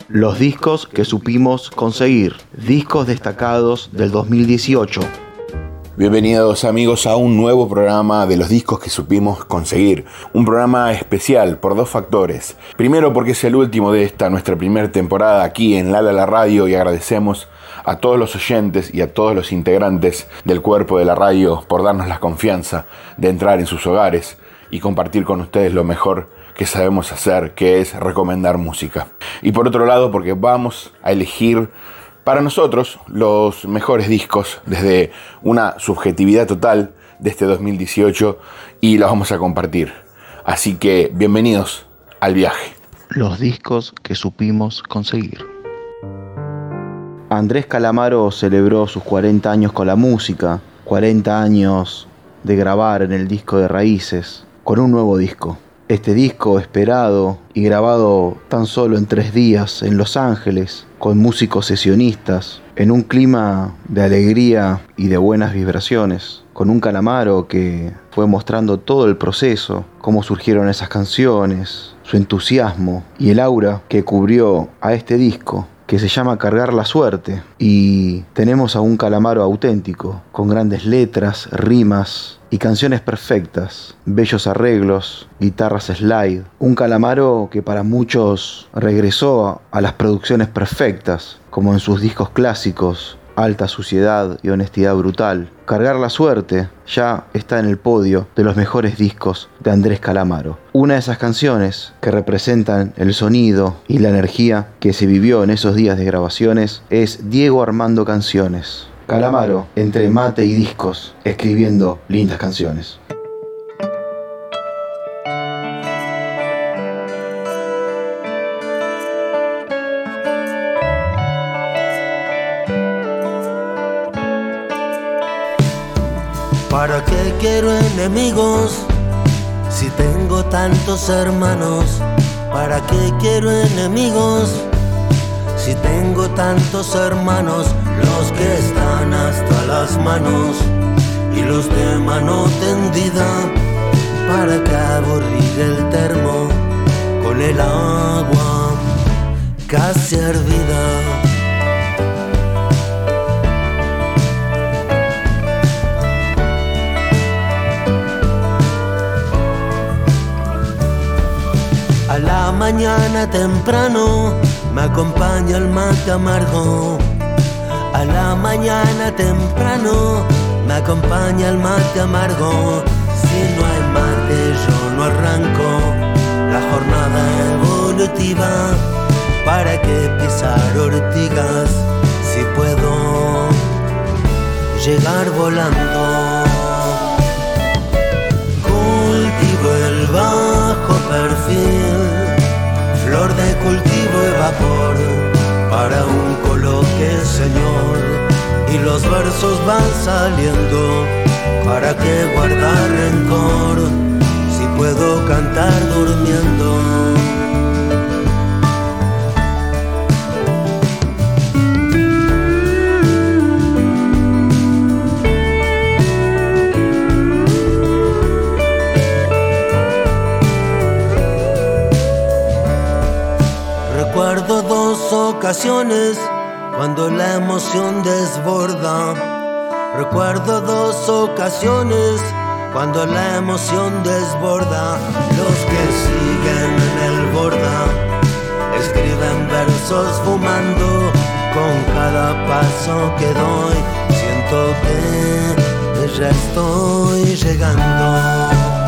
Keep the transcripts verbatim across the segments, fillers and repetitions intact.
Los discos que supimos conseguir, discos destacados del dos mil dieciocho. Bienvenidos amigos a un nuevo programa de los discos que supimos conseguir. Un programa especial por dos factores. Primero porque es el último de esta, nuestra primera temporada aquí en Lala la Radio, y agradecemos a todos los oyentes y a todos los integrantes del cuerpo de la radio por darnos la confianza de entrar en sus hogares y compartir con ustedes lo mejor que sabemos hacer, que es recomendar música. Y por otro lado porque vamos a elegir para nosotros los mejores discos desde una subjetividad total de este dos mil dieciocho y los vamos a compartir. Así que bienvenidos al viaje. Los discos que supimos conseguir. Andrés Calamaro celebró sus cuarenta años con la música, cuarenta años de grabar en el disco de Raíces, con un nuevo disco. Este disco esperado y grabado tan solo en tres días en Los Ángeles, con músicos sesionistas, en un clima de alegría y de buenas vibraciones, con un Calamaro que fue mostrando todo el proceso, cómo surgieron esas canciones, su entusiasmo y el aura que cubrió a este disco, que se llama Cargar la Suerte, y tenemos a un Calamaro auténtico, con grandes letras, rimas y canciones perfectas, bellos arreglos, guitarras slide, un Calamaro que para muchos regresó a las producciones perfectas, como en sus discos clásicos, Alta Suciedad y Honestidad Brutal. Cargar la Suerte ya está en el podio de los mejores discos de Andrés Calamaro. Una de esas canciones que representan el sonido y la energía que se vivió en esos días de grabaciones es Diego Armando Canciones. Calamaro, entre mate y discos, escribiendo lindas canciones. ¿Para qué quiero enemigos si tengo tantos hermanos? ¿Para qué quiero enemigos si tengo tantos hermanos? Los que están hasta las manos y los de mano tendida. ¿Para qué aburrir el termo con el agua casi hervida? A la mañana temprano me acompaña el mate amargo. A la mañana temprano me acompaña el mate amargo. Si no hay mate yo no arranco la jornada evolutiva. ¿Para qué pisar ortigas si puedo llegar volando? Cultivo el bajo perfil, flor de cultivo y vapor, para un coloque, señor, y los versos van saliendo. ¿Para qué guardar rencor si puedo cantar durmiendo? Recuerdo dos ocasiones cuando la emoción desborda. Recuerdo dos ocasiones cuando la emoción desborda. Los que siguen en el borda escriben versos fumando. Con cada paso que doy siento que ya estoy llegando.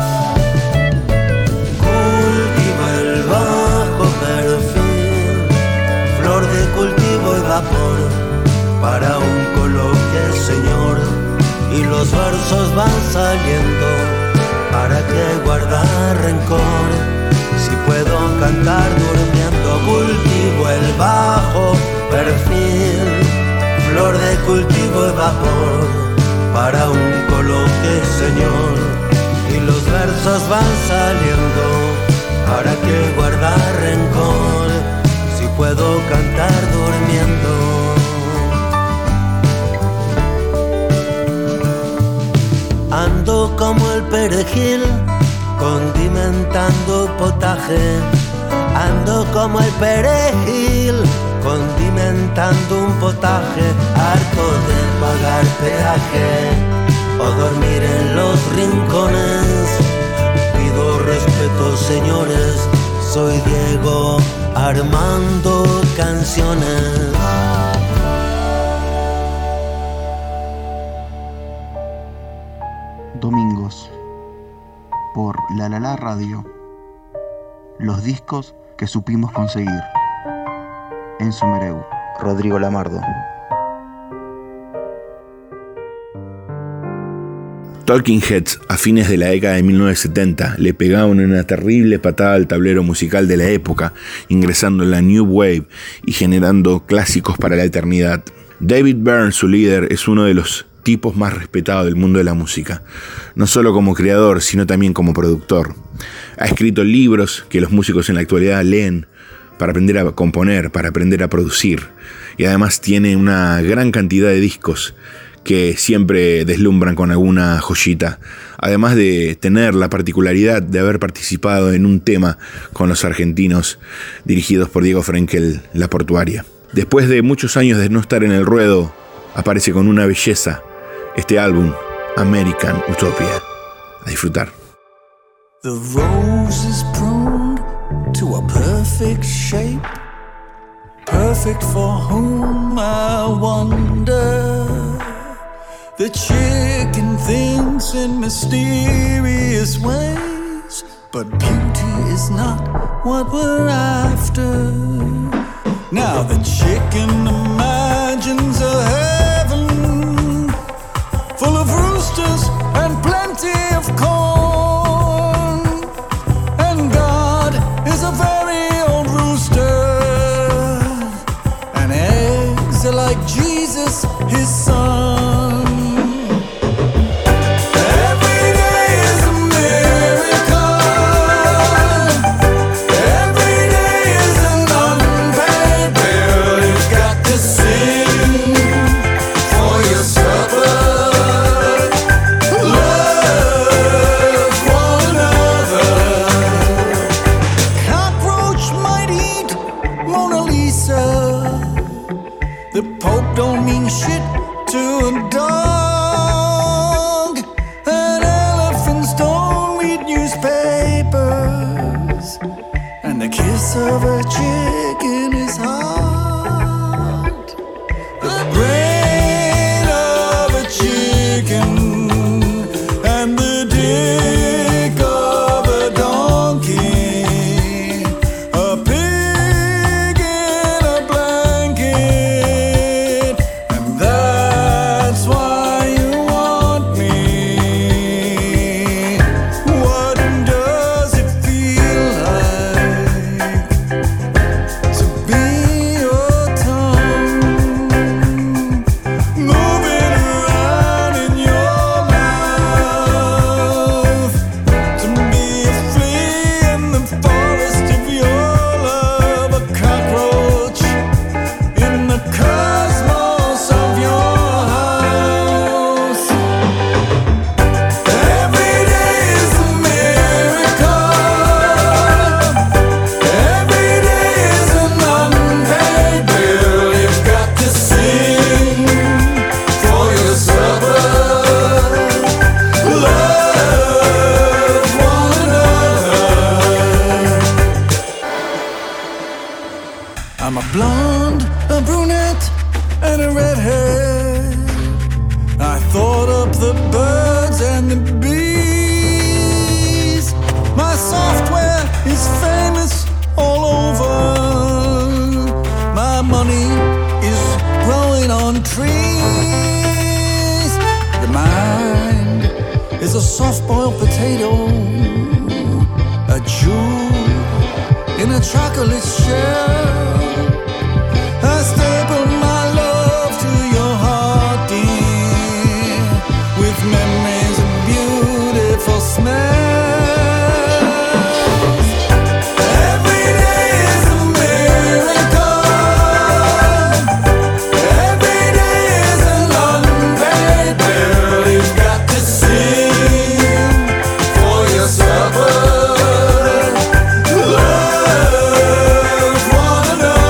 Cultivo el bajo perfil, flor de cultivo y vapor, para un coloque, señor, y los versos van saliendo. ¿Para qué guardar rencor si puedo cantar durmiendo? Cultivo el bajo perfil, flor de cultivo y vapor, para un coloque, señor, y los versos van saliendo. ¿Para qué guardar rencor si puedo cantar durmiendo? Ando como el perejil condimentando potaje. Ando como el perejil calentando un potaje, harto de pagar peaje o dormir en los rincones. Pido respeto, señores, soy Diego Armando Canciones. Domingos, por La La La Radio, los discos que supimos conseguir. Enzo Mereu, Rodrigo Lamardo. Talking Heads, a fines de la década de mil novecientos setenta, le pegaban una terrible patada al tablero musical de la época, ingresando en la New Wave y generando clásicos para la eternidad. David Byrne, su líder, es uno de los tipos más respetados del mundo de la música, no solo como creador, sino también como productor. Ha escrito libros que los músicos en la actualidad leen para aprender a componer, para aprender a producir, y además tiene una gran cantidad de discos que siempre deslumbran con alguna joyita, además de tener la particularidad de haber participado en un tema con los argentinos dirigidos por Diego Frenkel, La Portuaria. Después de muchos años de no estar en el ruedo, aparece con una belleza este álbum, American Utopia. A disfrutar. The rose is pruned to a perfect shape, perfect for whom I wonder. The chicken thinks in mysterious ways, but beauty is not what we're after. Now the chicken imagines a heaven full of roosters and plenty of corn, and God is a very old rooster, and eggs are like Jesus, his son. Of a chicken is hard. The brain of a chicken and the dick of a donkey, a pig in a blanket, and that's why you want me. What does it feel like? I'm a blonde, a brunette, and a redhead. I thought up the birds and the bees. My software is famous all over. My money is growing on trees. Your mind is a soft-boiled potato, a jewel in a chocolate shell. I staple my love to your heart, dear, with memories of beautiful smells. Every day is a miracle. Every day is an unpaid bill. You've got to sing for your supper. Love one another.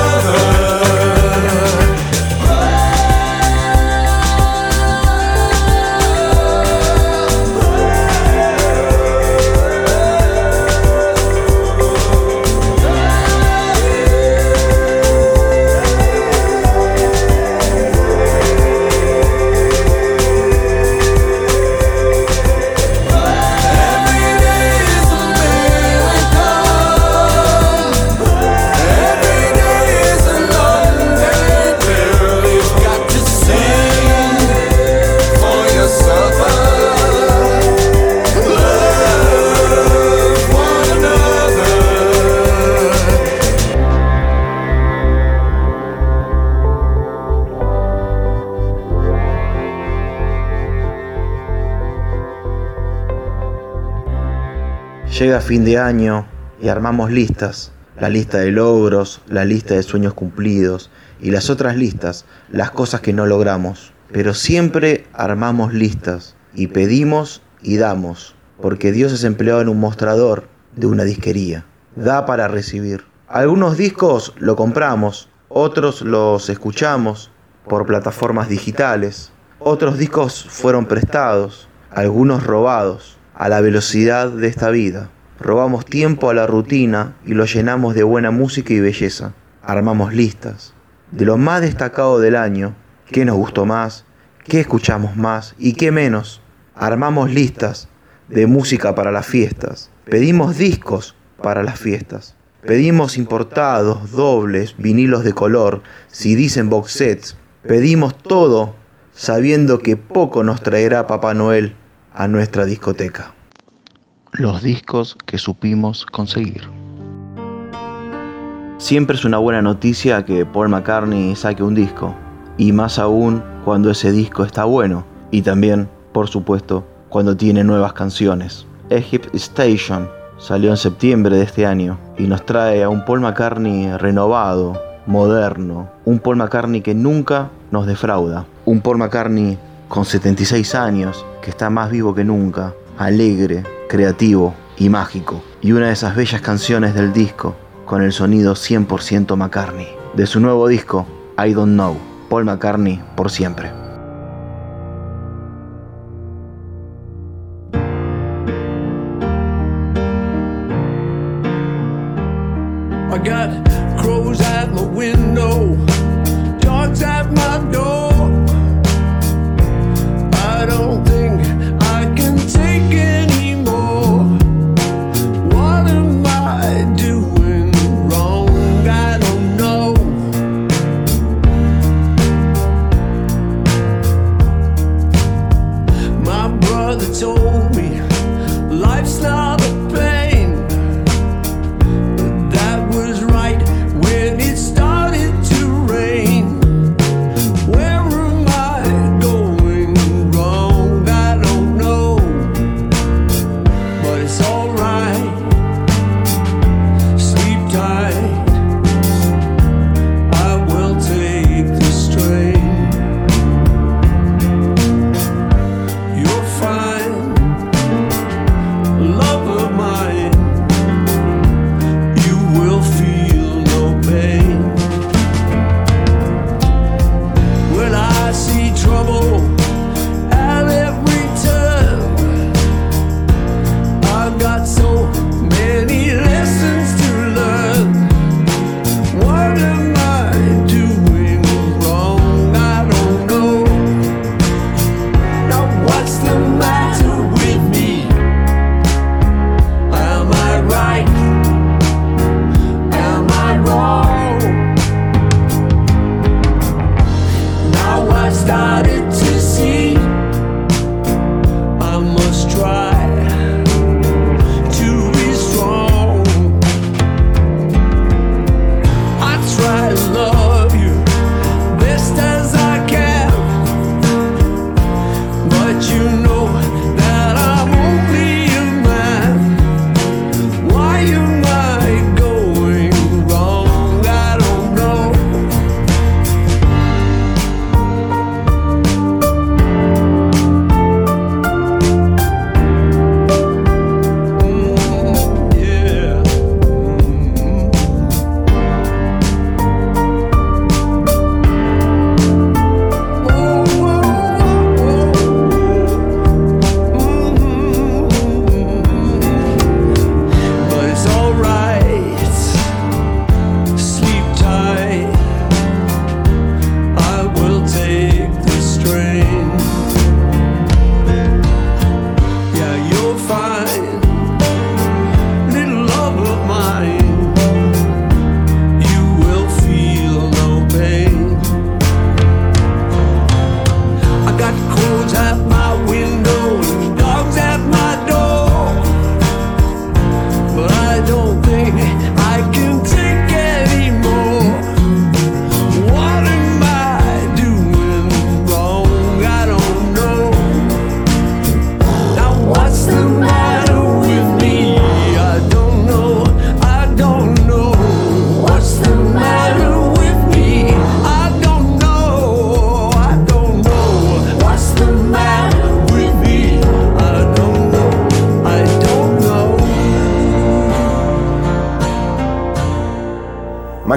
Llega fin de año y armamos listas, la lista de logros, la lista de sueños cumplidos y las otras listas, las cosas que no logramos. Pero siempre armamos listas y pedimos y damos, porque Dios es empleado en un mostrador de una disquería. Da para recibir. Algunos discos lo compramos, otros los escuchamos por plataformas digitales, otros discos fueron prestados, algunos robados. A la velocidad de esta vida, robamos tiempo a la rutina y lo llenamos de buena música y belleza. Armamos listas de lo más destacado del año, qué nos gustó más, qué escuchamos más y qué menos. Armamos listas de música para las fiestas, pedimos discos para las fiestas, pedimos importados, dobles, vinilos de color, C Ds en box sets, pedimos todo sabiendo que poco nos traerá Papá Noel a nuestra discoteca. Los discos que supimos conseguir. Siempre es una buena noticia que Paul McCartney saque un disco, y más aún cuando ese disco está bueno, y también, por supuesto, cuando tiene nuevas canciones. Egypt Station salió en septiembre de este año y nos trae a un Paul McCartney renovado, moderno, un Paul McCartney que nunca nos defrauda, un Paul McCartney con setenta y seis años, que está más vivo que nunca, alegre, creativo y mágico. Y una de esas bellas canciones del disco, con el sonido cien por ciento McCartney. De su nuevo disco, I Don't Know, Paul McCartney por siempre. I got crows at my window, dogs at my door. I don't think I can take anymore. What am I doing wrong? I don't know.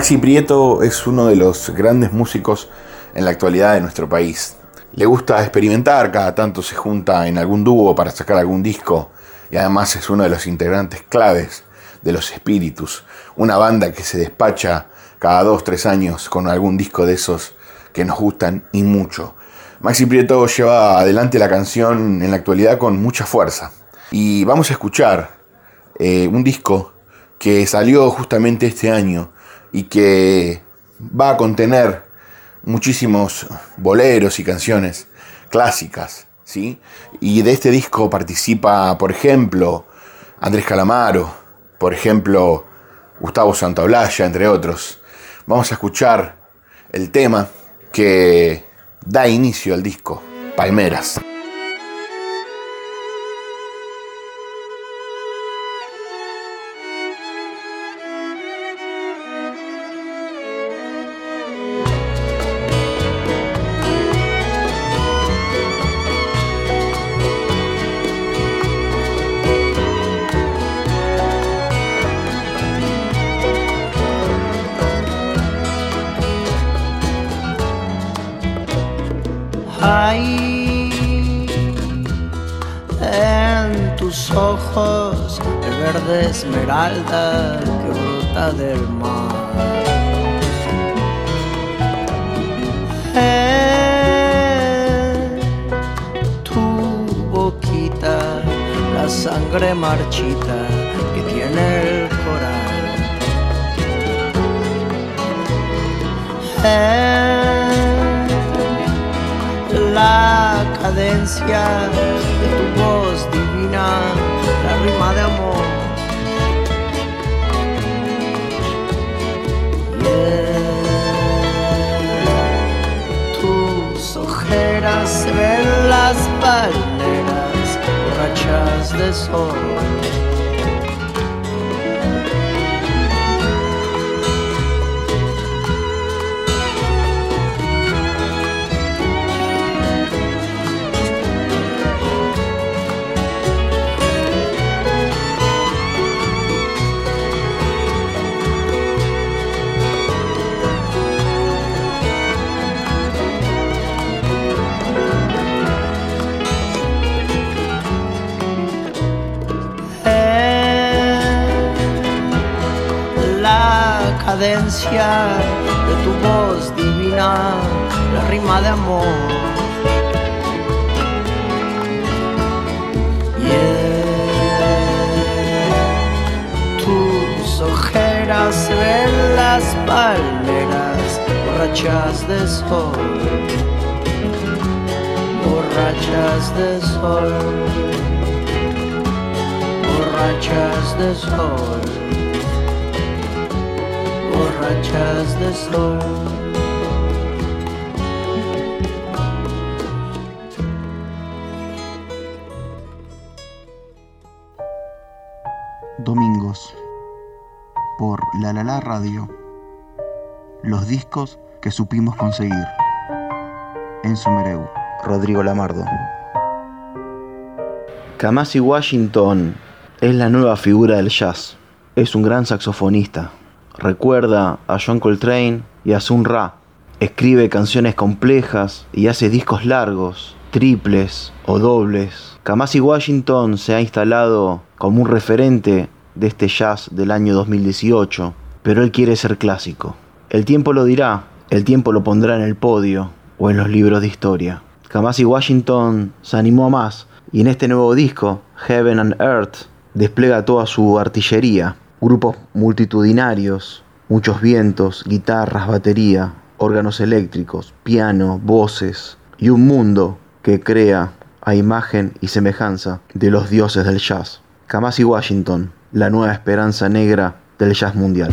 Maxi Prieto es uno de los grandes músicos en la actualidad de nuestro país. Le gusta experimentar, cada tanto se junta en algún dúo para sacar algún disco y además es uno de los integrantes claves de Los Espíritus, una banda que se despacha cada dos, tres años con algún disco de esos que nos gustan y mucho. Maxi Prieto lleva adelante la canción en la actualidad con mucha fuerza y vamos a escuchar eh, un disco que salió justamente este año y que va a contener muchísimos boleros y canciones clásicas, ¿sí? Y de este disco participa, por ejemplo, Andrés Calamaro, por ejemplo, Gustavo Santaolalla, entre otros. Vamos a escuchar el tema que da inicio al disco, Palmeras. Hay en tus ojos el verde esmeralda que brota del mar. En tu boquita la sangre marchita que tiene el coral. En la cadencia de tu voz divina, la rima de amor. Yeah. Tus ojeras se ven las palmeras borrachas de sol. Cadencia de tu voz divina, la rima de amor. Yeah. Tus ojeras se ven las palmeras borrachas de sol, borrachas de sol, borrachas de sol, borrachas de sol. Domingos, por La La La Radio, los discos que supimos conseguir. En Sumereu, Rodrigo Lamardo. Kamasi Washington es la nueva figura del jazz. Es un gran saxofonista. Recuerda a John Coltrane y a Sun Ra. Escribe canciones complejas y hace discos largos, triples o dobles. Kamasi Washington se ha instalado como un referente de este jazz del año dos mil dieciocho, pero él quiere ser clásico. El tiempo lo dirá, el tiempo lo pondrá en el podio o en los libros de historia. Kamasi Washington se animó a más y en este nuevo disco, Heaven and Earth, despliega toda su artillería. Grupos multitudinarios, muchos vientos, guitarras, batería, órganos eléctricos, piano, voces y un mundo que crea a imagen y semejanza de los dioses del jazz. Kamasi Washington, la nueva esperanza negra del jazz mundial.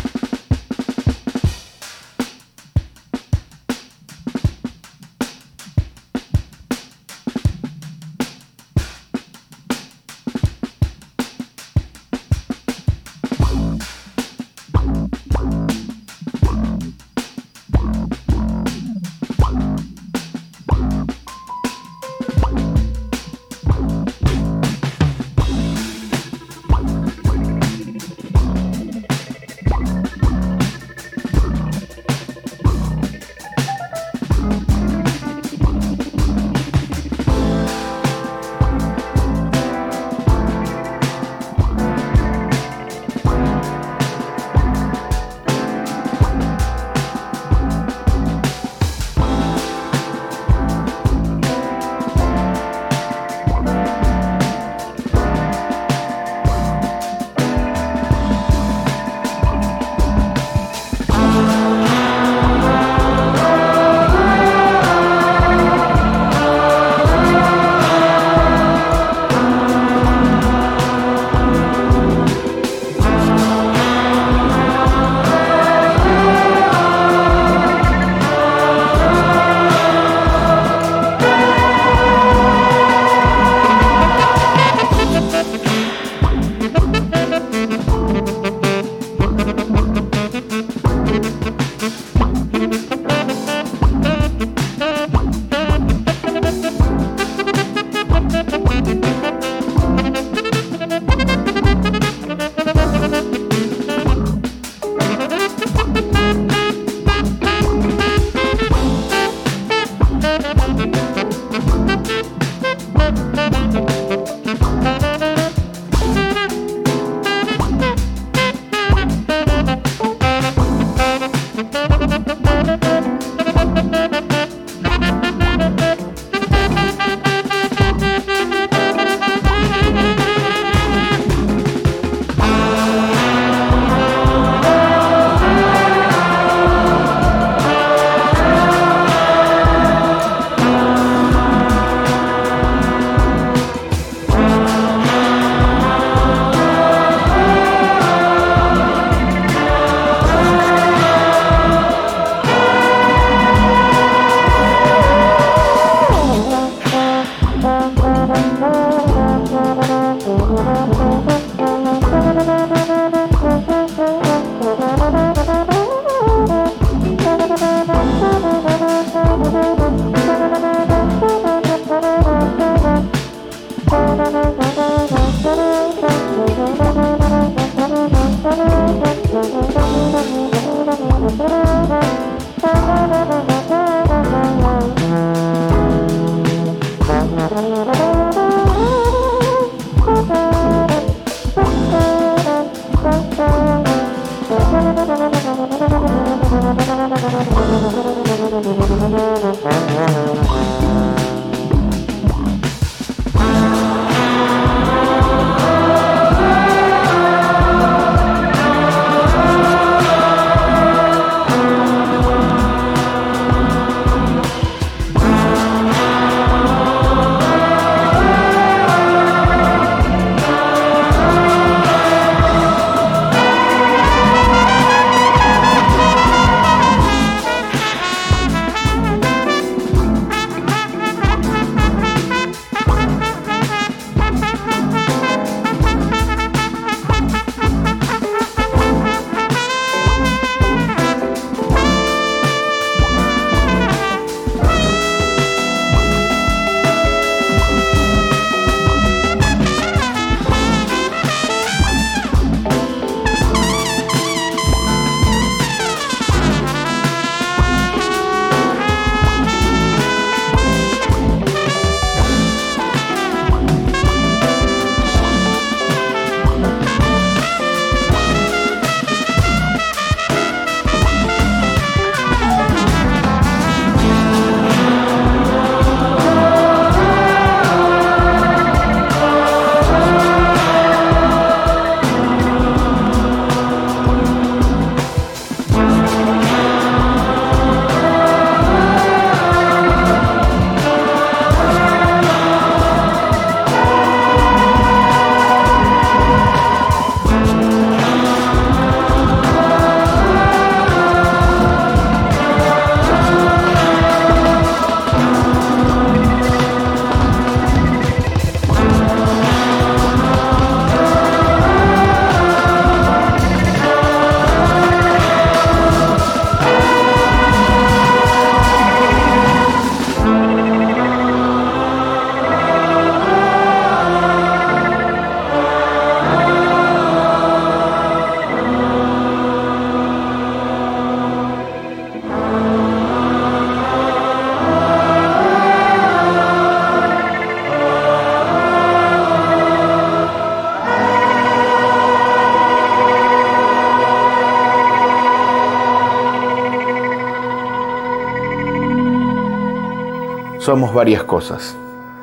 Somos varias cosas.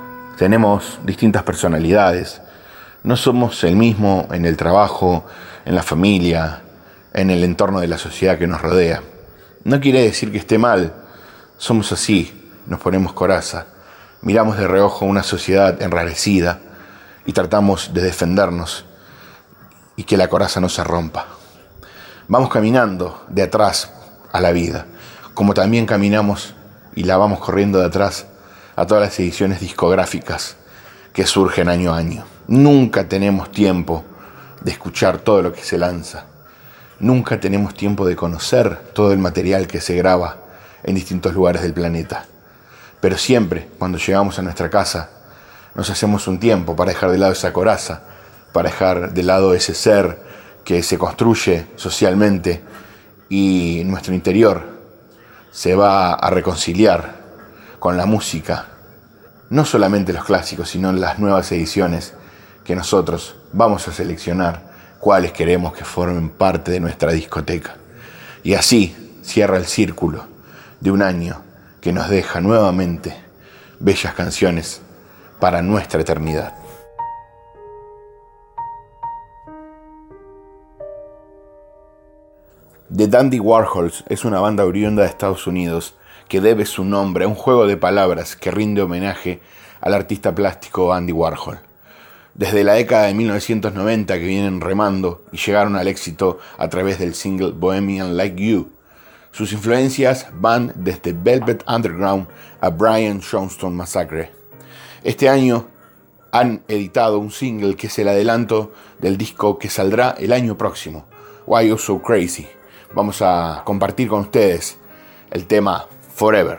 Tenemos distintas personalidades. No somos el mismo en el trabajo, en la familia, en el entorno de la sociedad que nos rodea. No quiere decir que esté mal. Somos así, nos ponemos coraza. Miramos de reojo una sociedad enrarecida y tratamos de defendernos y que la coraza no se rompa. Vamos caminando de atrás a la vida, como también caminamos y la vamos corriendo de atrás a todas las ediciones discográficas que surgen año a año. Nunca tenemos tiempo de escuchar todo lo que se lanza. Nunca tenemos tiempo de conocer todo el material que se graba en distintos lugares del planeta. Pero siempre, cuando llegamos a nuestra casa, nos hacemos un tiempo para dejar de lado esa coraza, para dejar de lado ese ser que se construye socialmente y nuestro interior se va a reconciliar con la música, no solamente los clásicos, sino las nuevas ediciones que nosotros vamos a seleccionar, cuáles queremos que formen parte de nuestra discoteca. Y así cierra el círculo de un año que nos deja nuevamente bellas canciones para nuestra eternidad. The Dandy Warhols es una banda oriunda de Estados Unidos que debe su nombre a un juego de palabras que rinde homenaje al artista plástico Andy Warhol. Desde la década de mil novecientos noventa que vienen remando y llegaron al éxito a través del single Bohemian Like You. Sus influencias van desde Velvet Underground a Brian Jonestown Massacre. Este año han editado un single que es el adelanto del disco que saldrá el año próximo, Why You So Crazy. Vamos a compartir con ustedes el tema Forever.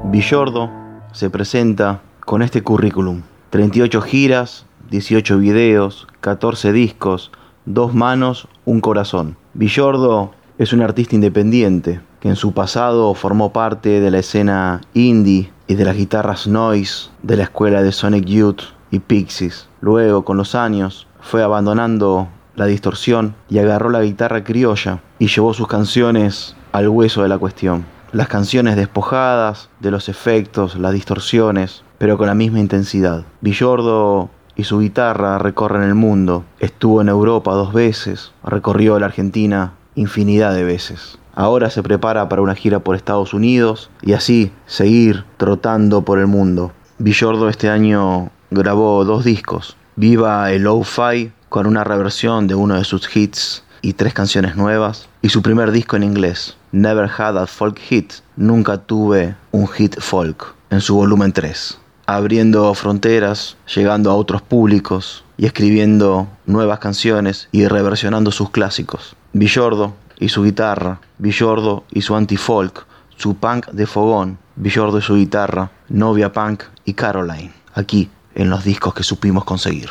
Villordo se presenta con este currículum: treinta y ocho giras, dieciocho videos, catorce discos, dos manos, un corazón. Villordo es un artista independiente que en su pasado formó parte de la escena indie y de las guitarras noise de la escuela de Sonic Youth y Pixies. Luego, con los años, fue abandonando la distorsión y agarró la guitarra criolla y llevó sus canciones al hueso de la cuestión. Las canciones despojadas de los efectos, las distorsiones, pero con la misma intensidad. Villordo y su guitarra recorren el mundo. Estuvo en Europa dos veces, recorrió la Argentina infinidad de veces. Ahora se prepara para una gira por Estados Unidos y así seguir trotando por el mundo. Villordo este año grabó dos discos: Viva el Lo-Fi, con una reversión de uno de sus hits y tres canciones nuevas, y su primer disco en inglés, Never Had a Folk Hit, Nunca Tuve un Hit Folk, en su volumen tres, abriendo fronteras, llegando a otros públicos y escribiendo nuevas canciones y reversionando sus clásicos. Villordo y su guitarra, Villordo y su anti-folk, su punk de fogón, Villordo y su guitarra, Novia Punk y Caroline, aquí en los discos que supimos conseguir.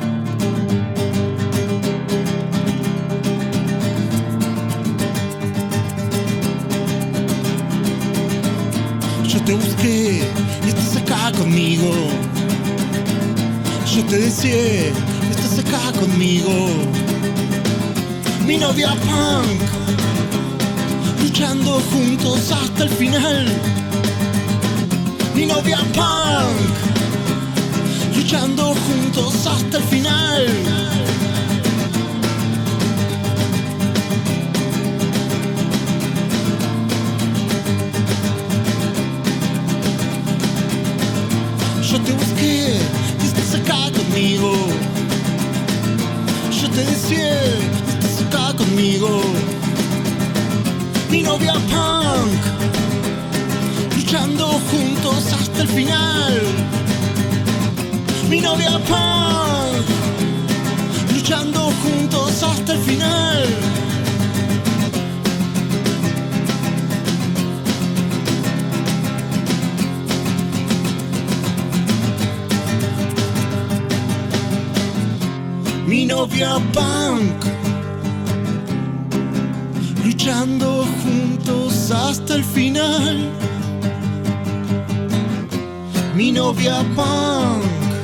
Yo te busqué y estás acá conmigo. Yo te deseé y estás acá conmigo. Mi novia punk, luchando juntos hasta el final. Mi novia punk, luchando juntos hasta el final. Yo te busqué y estás acá conmigo. Yo te deseé y estás acá conmigo. Mi novia punk, luchando juntos hasta el final. Mi novia punk, luchando juntos hasta el final. Mi novia punk, luchando juntos hasta el final. Mi novia punk,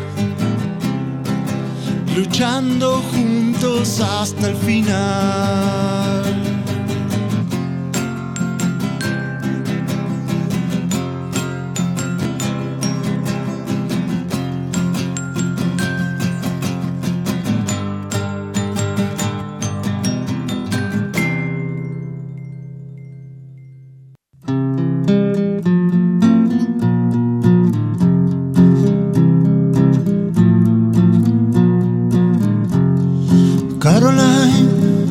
luchando juntos hasta el final. Caroline,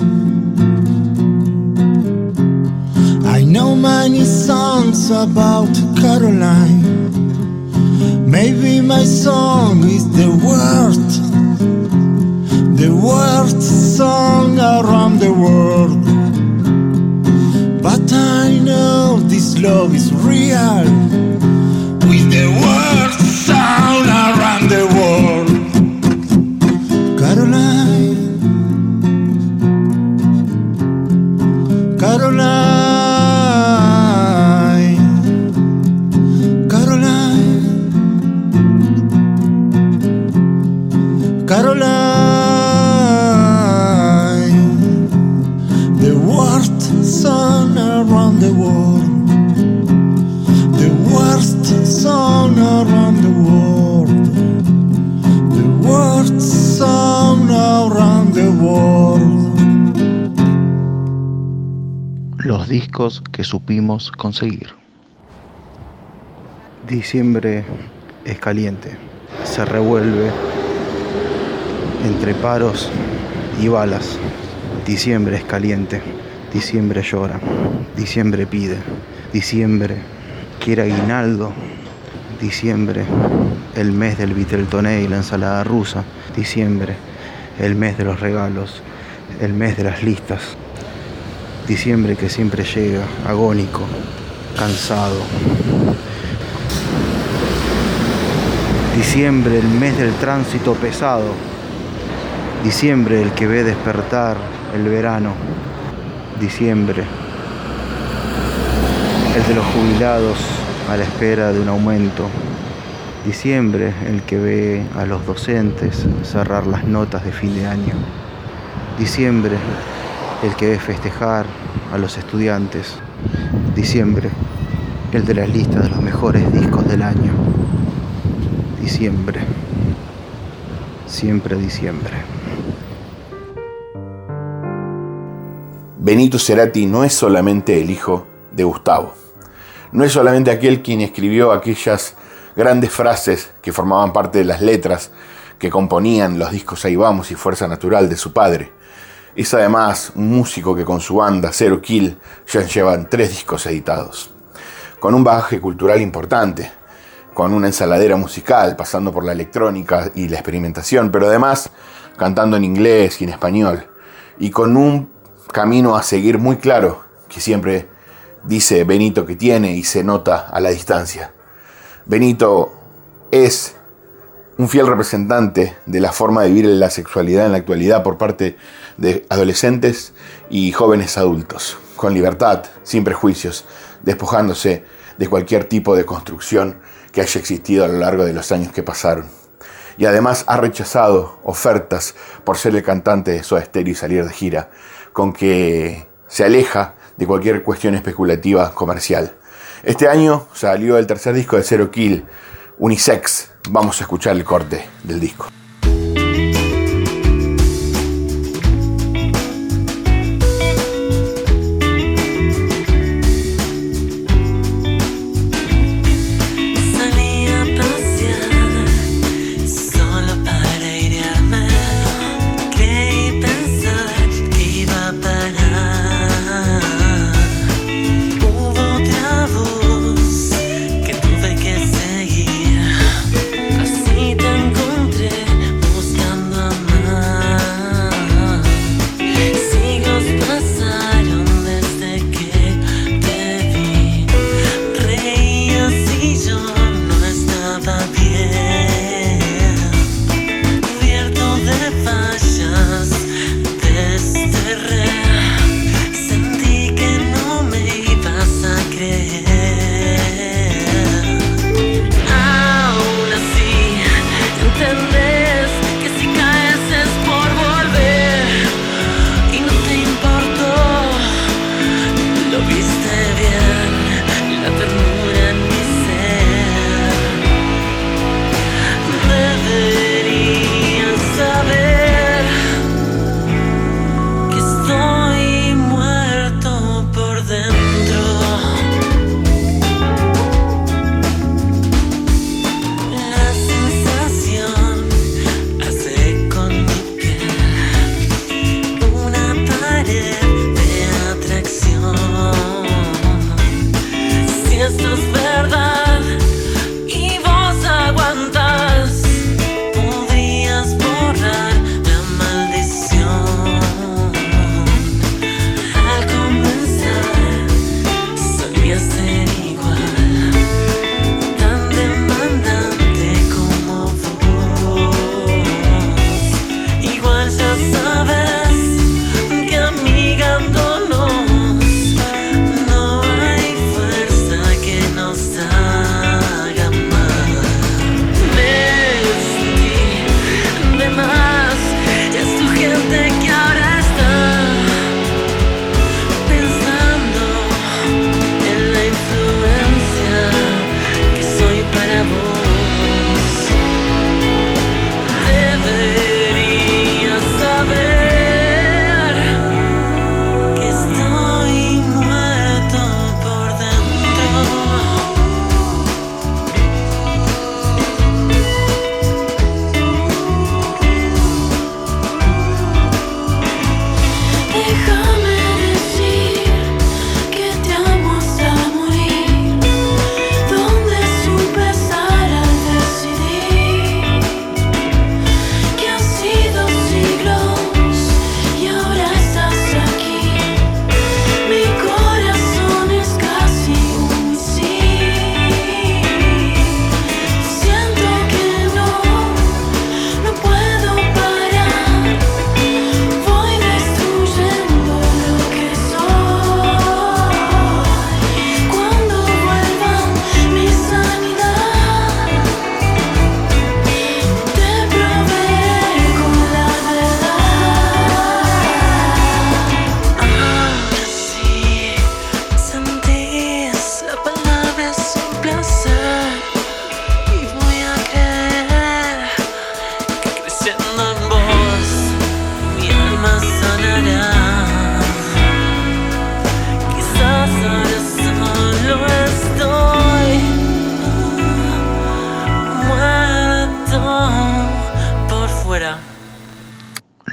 I know many songs about Caroline. Maybe my song is the worst, the worst song around the world. But I know this love is real, with the worst sound around the world. Caroline, Caroline, Caroline, Caroline, the worst song around the world, the worst song around the world, the worst song around the world. Los discos que supimos conseguir. Diciembre es caliente, se revuelve entre paros y balas. Diciembre es caliente, diciembre llora, diciembre pide, diciembre quiere aguinaldo, diciembre el mes del Viteltoné y la ensalada rusa, diciembre el mes de los regalos, el mes de las listas. Diciembre que siempre llega, agónico, cansado. Diciembre, el mes del tránsito pesado. Diciembre, el que ve despertar el verano. Diciembre, el de los jubilados a la espera de un aumento. Diciembre, el que ve a los docentes cerrar las notas de fin de año. Diciembre, el que ve festejar a los estudiantes. Diciembre, el de las listas de los mejores discos del año. Diciembre, siempre diciembre. Benito Cerati no es solamente el hijo de Gustavo. No es solamente aquel quien escribió aquellas grandes frases que formaban parte de las letras que componían los discos Ahí Vamos y Fuerza Natural de su padre. Es además un músico que con su banda Zero Kill ya llevan tres discos editados. Con un bagaje cultural importante, con una ensaladera musical, pasando por la electrónica y la experimentación, pero además cantando en inglés y en español, y con un camino a seguir muy claro, que siempre dice Benito que tiene y se nota a la distancia. Benito es un fiel representante de la forma de vivir la sexualidad en la actualidad por parte de adolescentes y jóvenes adultos, con libertad, sin prejuicios, despojándose de cualquier tipo de construcción que haya existido a lo largo de los años que pasaron. Y además ha rechazado ofertas por ser el cantante de Soda Stereo y salir de gira, con que se aleja de cualquier cuestión especulativa comercial. Este año salió el tercer disco de Zero Kill, Unisex. Vamos a escuchar el corte del disco. No hay fuerza que nos da.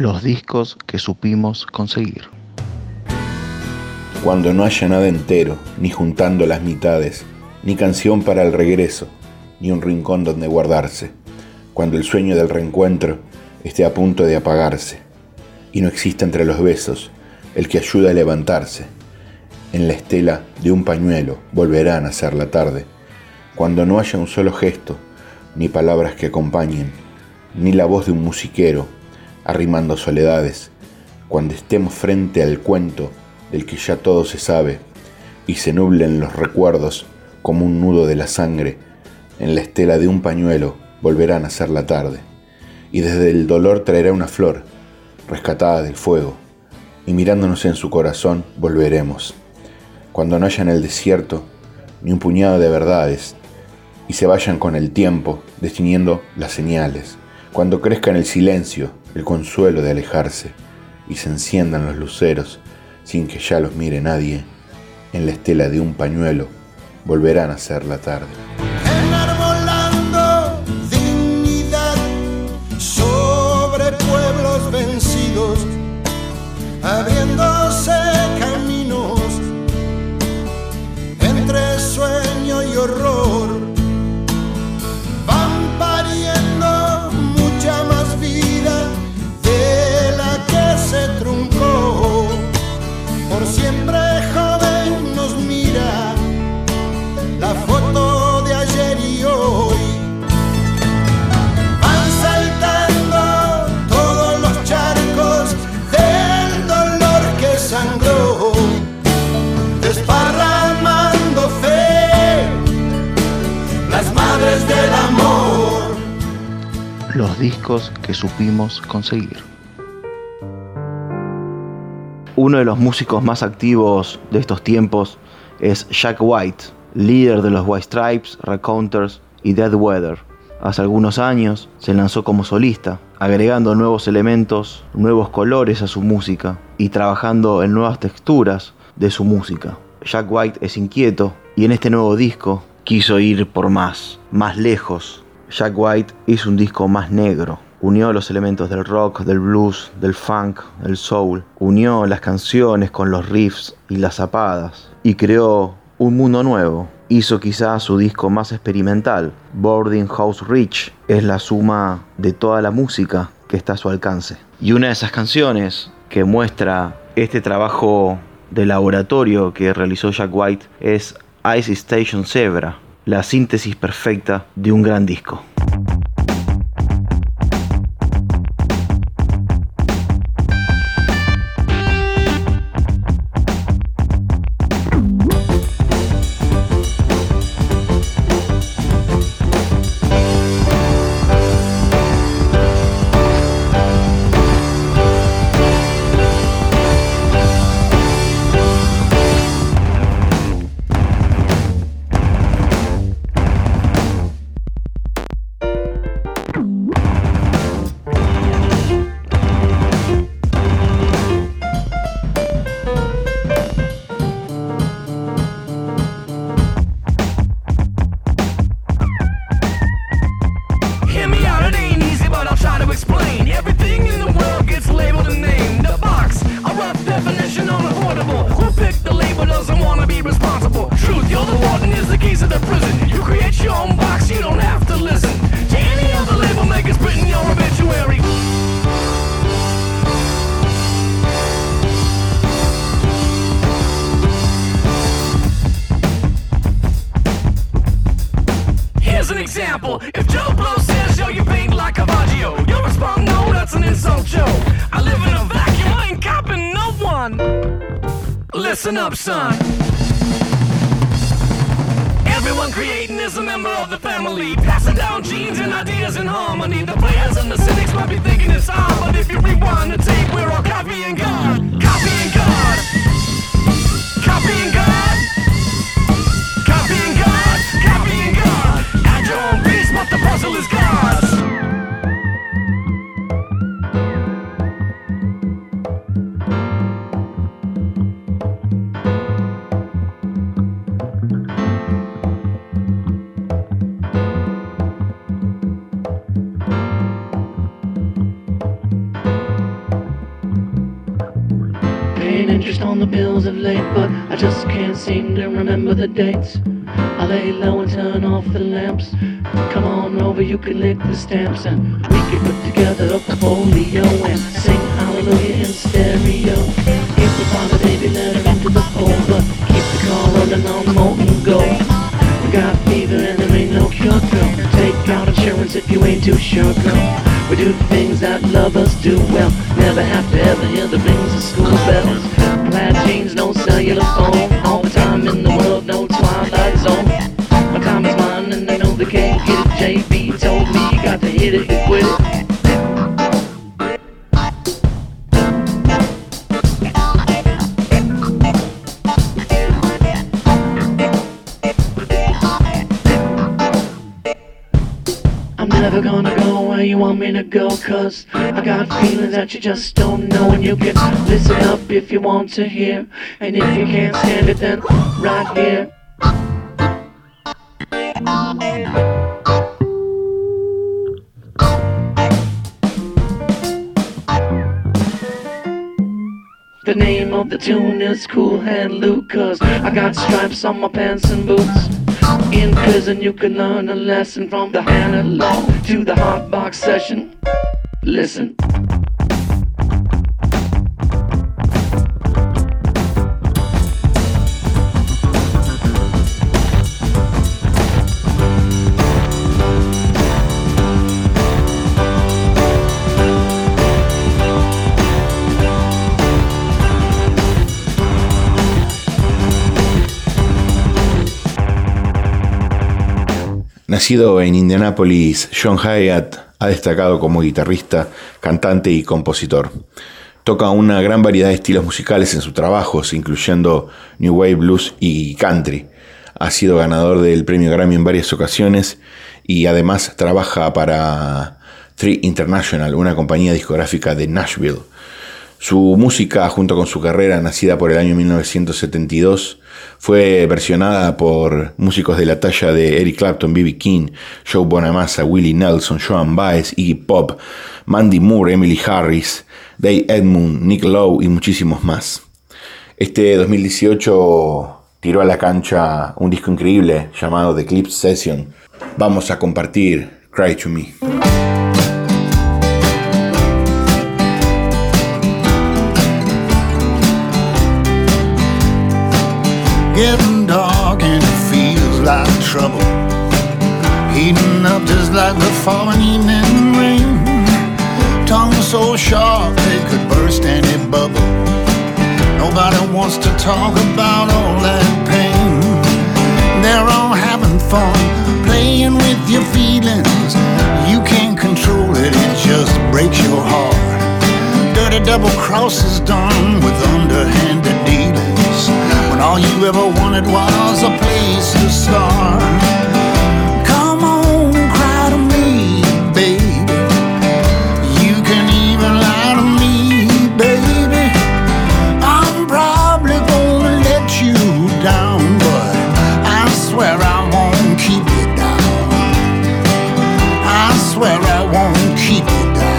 Los discos que supimos conseguir. Cuando no haya nada entero, ni juntando las mitades, ni canción para el regreso, ni un rincón donde guardarse. Cuando el sueño del reencuentro esté a punto de apagarse, y no exista entre los besos el que ayuda a levantarse. En la estela de un pañuelo volverá a nacer la tarde. Cuando no haya un solo gesto, ni palabras que acompañen, ni la voz de un musiquero arrimando soledades. Cuando estemos frente al cuento del que ya todo se sabe y se nublen los recuerdos como un nudo de la sangre, en la estela de un pañuelo volverá a nacer la tarde, y desde el dolor traerá una flor rescatada del fuego, y mirándonos en su corazón volveremos. Cuando no haya en el desierto ni un puñado de verdades, y se vayan con el tiempo definiendo las señales. Cuando crezca en el silencio el consuelo de alejarse, y se enciendan los luceros sin que ya los mire nadie, en la estela de un pañuelo volverá a nacer la tarde. Enarbolando dignidad sobre pueblos vencidos, abriéndose caminos entre sueño y horror, van pariendo mucha más vida de la que se truncó. Por siempre joven nos mira la foto de ayer y hoy. Van saltando todos los charcos del dolor que sangró, desparramando fe, las madres del amor. Los discos que supimos conseguir. Uno de los músicos más activos de estos tiempos es Jack White, líder de los White Stripes, Raconteurs y Dead Weather. Hace algunos años se lanzó como solista, agregando nuevos elementos, nuevos colores a su música y trabajando en nuevas texturas de su música. Jack White es inquieto y en este nuevo disco quiso ir por más, más lejos. Jack White hizo un disco más negro. Unió los elementos del rock, del blues, del funk, del soul. Unió las canciones con los riffs y las zapadas. Y creó un mundo nuevo. Hizo quizás su disco más experimental. Boarding House Rich es la suma de toda la música que está a su alcance. Y una de esas canciones que muestra este trabajo de laboratorio que realizó Jack White es Ice Station Zebra, la síntesis perfecta de un gran disco. If Joe Blow says, yo, you paint like Cavaggio, you'll respond, no, that's an insult, Joe. I live in a vacuum, I ain't copping no one. Listen up, son. Everyone creating is a member of the family, passing down genes and ideas in harmony. The players and the cynics might be thinking it's odd, but if you rewind the tape, we're all copying God. Copying God. Copying God. Copying God. Copying God. Add your own piece, but the puzzle is God's. interest on the bills of late, but I just can't seem to remember the dates. I lay low and turn off the lamps. Come on over, you can lick the stamps, and we can put together a portfolio and sing hallelujah in stereo. If we find a baby, let her into the fold, but keep the car running on molten gold. We got fever and there ain't no cure, girl. Take out insurance if you ain't too sure, girl. We do things that lovers do well. Never have to ever hear the rings of school bells. Plaid jeans, no cellular phone. All the time in the world, no twilight zone. My time is mine and they know they can't get it. J B told me you got to hit it and quit it. Never gonna go where you want me to go, cause I got feelings that you just don't know. And you can listen up if you want to hear, and if you can't stand it, then right here. The name of the tune is Cool Hand Luke, cause I got stripes on my pants and boots. In prison you can learn a lesson, from the analog to the hot box session. Listen. Nacido en Indianápolis, John Hiatt ha destacado como guitarrista, cantante y compositor. Toca una gran variedad de estilos musicales en sus trabajos, incluyendo New Wave, Blues y Country. Ha sido ganador del premio Grammy en varias ocasiones y además trabaja para Three International, una compañía discográfica de Nashville. Su música, junto con su carrera nacida por el año mil novecientos setenta y dos, fue versionada por músicos de la talla de Eric Clapton, B B King, Joe Bonamassa, Willie Nelson, Joan Baez, Iggy Pop, Mandy Moore, Emily Harris, Dave Edmunds, Nick Lowe y muchísimos más. Este dos mil dieciocho tiró a la cancha un disco increíble llamado The Eclipse Session. Vamos a compartir Cry to Me. Getting dark and it feels like trouble, heating up just like the falling evening rain. Tongue so sharp they could burst any bubble. Nobody wants to talk about all that pain. They're all having fun, playing with your feelings. You can't control it, it just breaks your heart. Dirty double crosses done with underhanded dealings, when all you ever wanted was a place to start. Come on, cry to me, baby. You can even lie to me, baby. I'm probably gonna let you down, but I swear I won't keep you down. I swear I won't keep you down.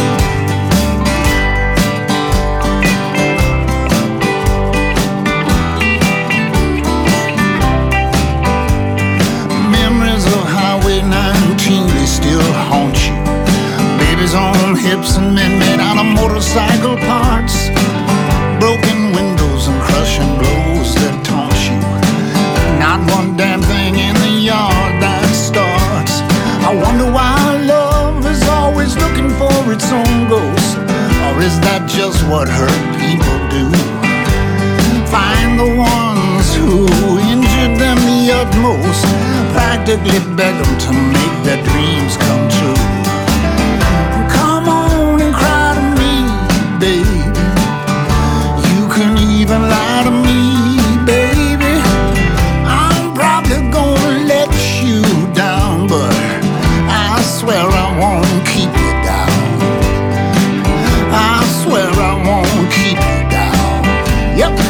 Still haunt you. Babies on hips and men made out of motorcycle parts. Broken windows and crushing blows that taunt you. Not one damn thing in the yard that starts. I wonder why love is always looking for its own ghost. Or is that just what hurt people do? Find the ones who injured them the utmost, practically beg them to make their dreams come true. Come on and cry to me, baby. You can even lie to me, baby. I'm probably gonna let you down, but I swear I won't keep you down. I swear I won't keep you down. Yep.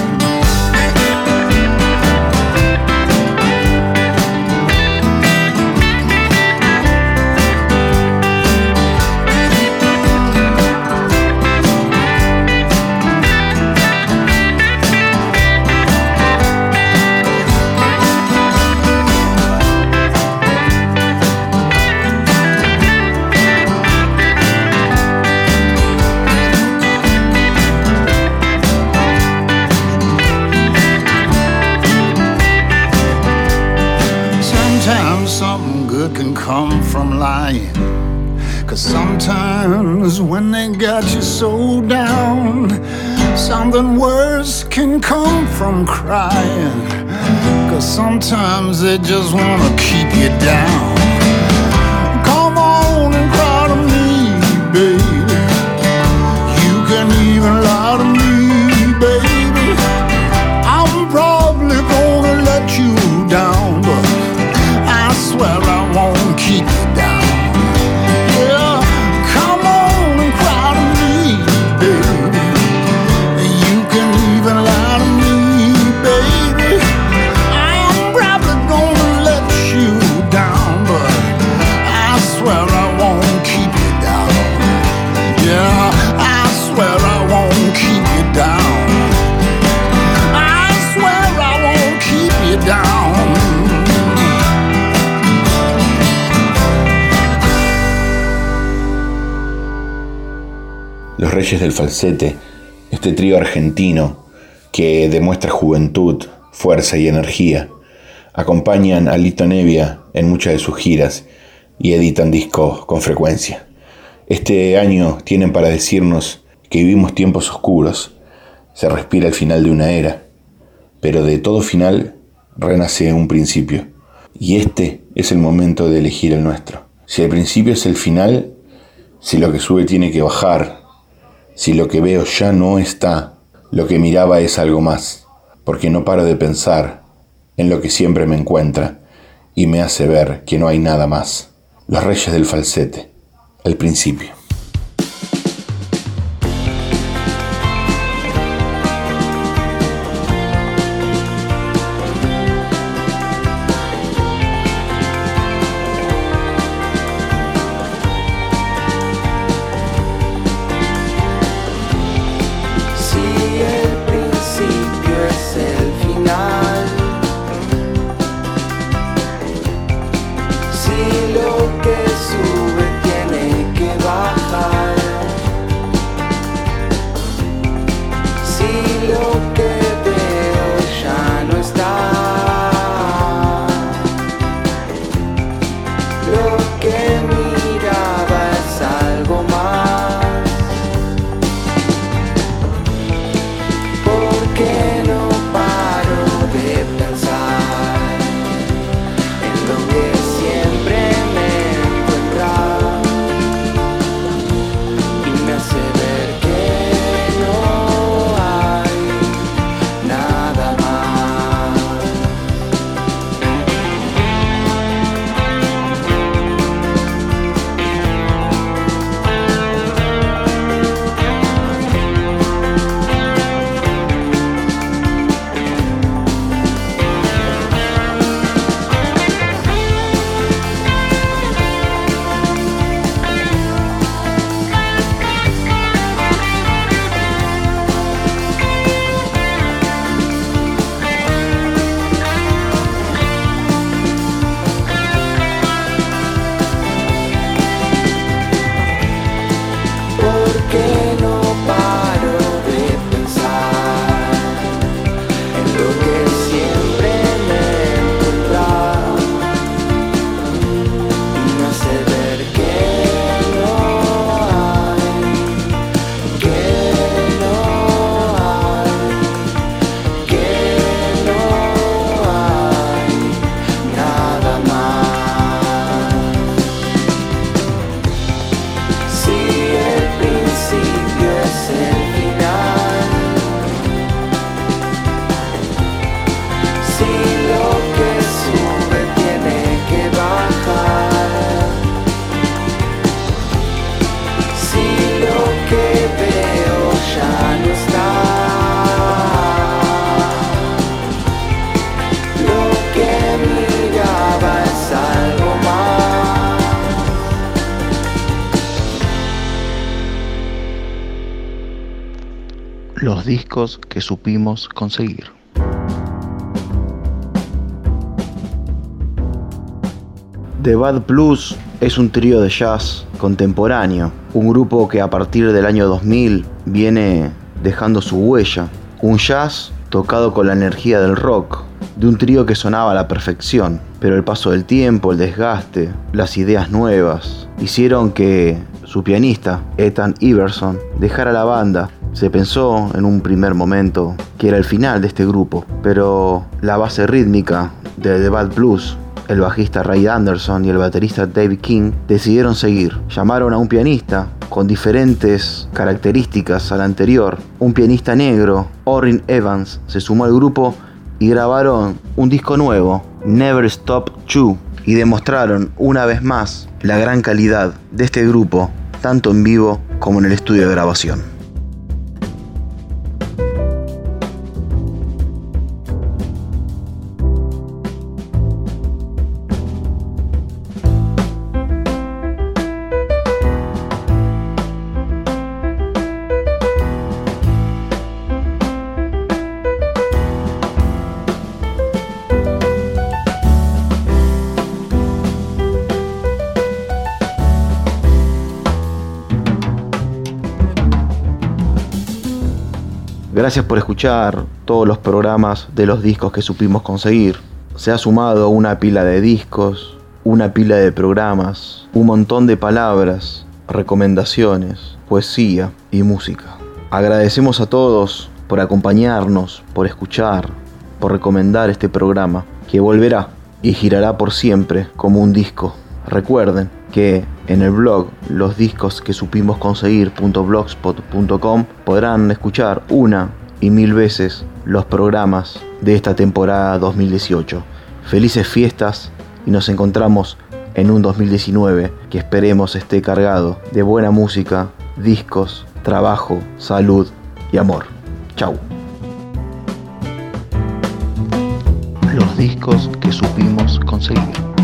sometimes something good can come from lying. Cause sometimes when they got you so down, something worse can come from crying. Cause sometimes they just wanna keep you down. Come on and cry to me, baby. You can even lie to me, baby. I'm probably gonna let you down, but I swear I won't keep you down. Yeah, come on and cry to me, baby. You can even lie to me, baby. I'm probably gonna let you down, but I swear I won't keep you down. Yeah, I swear I won't keep you down. I swear I won't keep you down. Los Reyes del Falsete, este trío argentino que demuestra juventud, fuerza y energía, acompañan a Lito Nebbia en muchas de sus giras y editan discos con frecuencia. Este año tienen para decirnos que vivimos tiempos oscuros, se respira el final de una era, pero de todo final renace un principio, y este es el momento de elegir el nuestro. Si el principio es el final, si lo que sube tiene que bajar, si lo que veo ya no está, lo que miraba es algo más, porque no paro de pensar en lo que siempre me encuentra y me hace ver que no hay nada más. Los Reyes del Falsete, el principio. Los discos que supimos conseguir. The Bad Blues es un trío de jazz contemporáneo, un grupo que a partir del año dos mil viene dejando su huella, un jazz tocado con la energía del rock, de un trío que sonaba a la perfección, pero el paso del tiempo, el desgaste, las ideas nuevas, hicieron que su pianista, Ethan Iverson, dejara la banda. Se pensó en un primer momento que era el final de este grupo, pero la base rítmica de The Bad Blues, el bajista Ray Anderson y el baterista David King decidieron seguir. Llamaron a un pianista con diferentes características al anterior, un pianista negro, Orrin Evans, se sumó al grupo y grabaron un disco nuevo, Never Stop two, y demostraron una vez más la gran calidad de este grupo, tanto en vivo como en el estudio de grabación. Gracias por escuchar todos los programas de los discos que supimos conseguir. Se ha sumado una pila de discos, una pila de programas, un montón de palabras, recomendaciones, poesía y música. Agradecemos a todos por acompañarnos, por escuchar, por recomendar este programa, que volverá y girará por siempre como un disco. Recuerden que en el blog los discos que supimos conseguir punto blogspot punto com podrán escuchar una y mil veces los programas de esta temporada dos mil dieciocho. Felices fiestas y nos encontramos en un dos mil diecinueve que esperemos esté cargado de buena música, discos, trabajo, salud y amor. Chau. Los discos que supimos conseguir.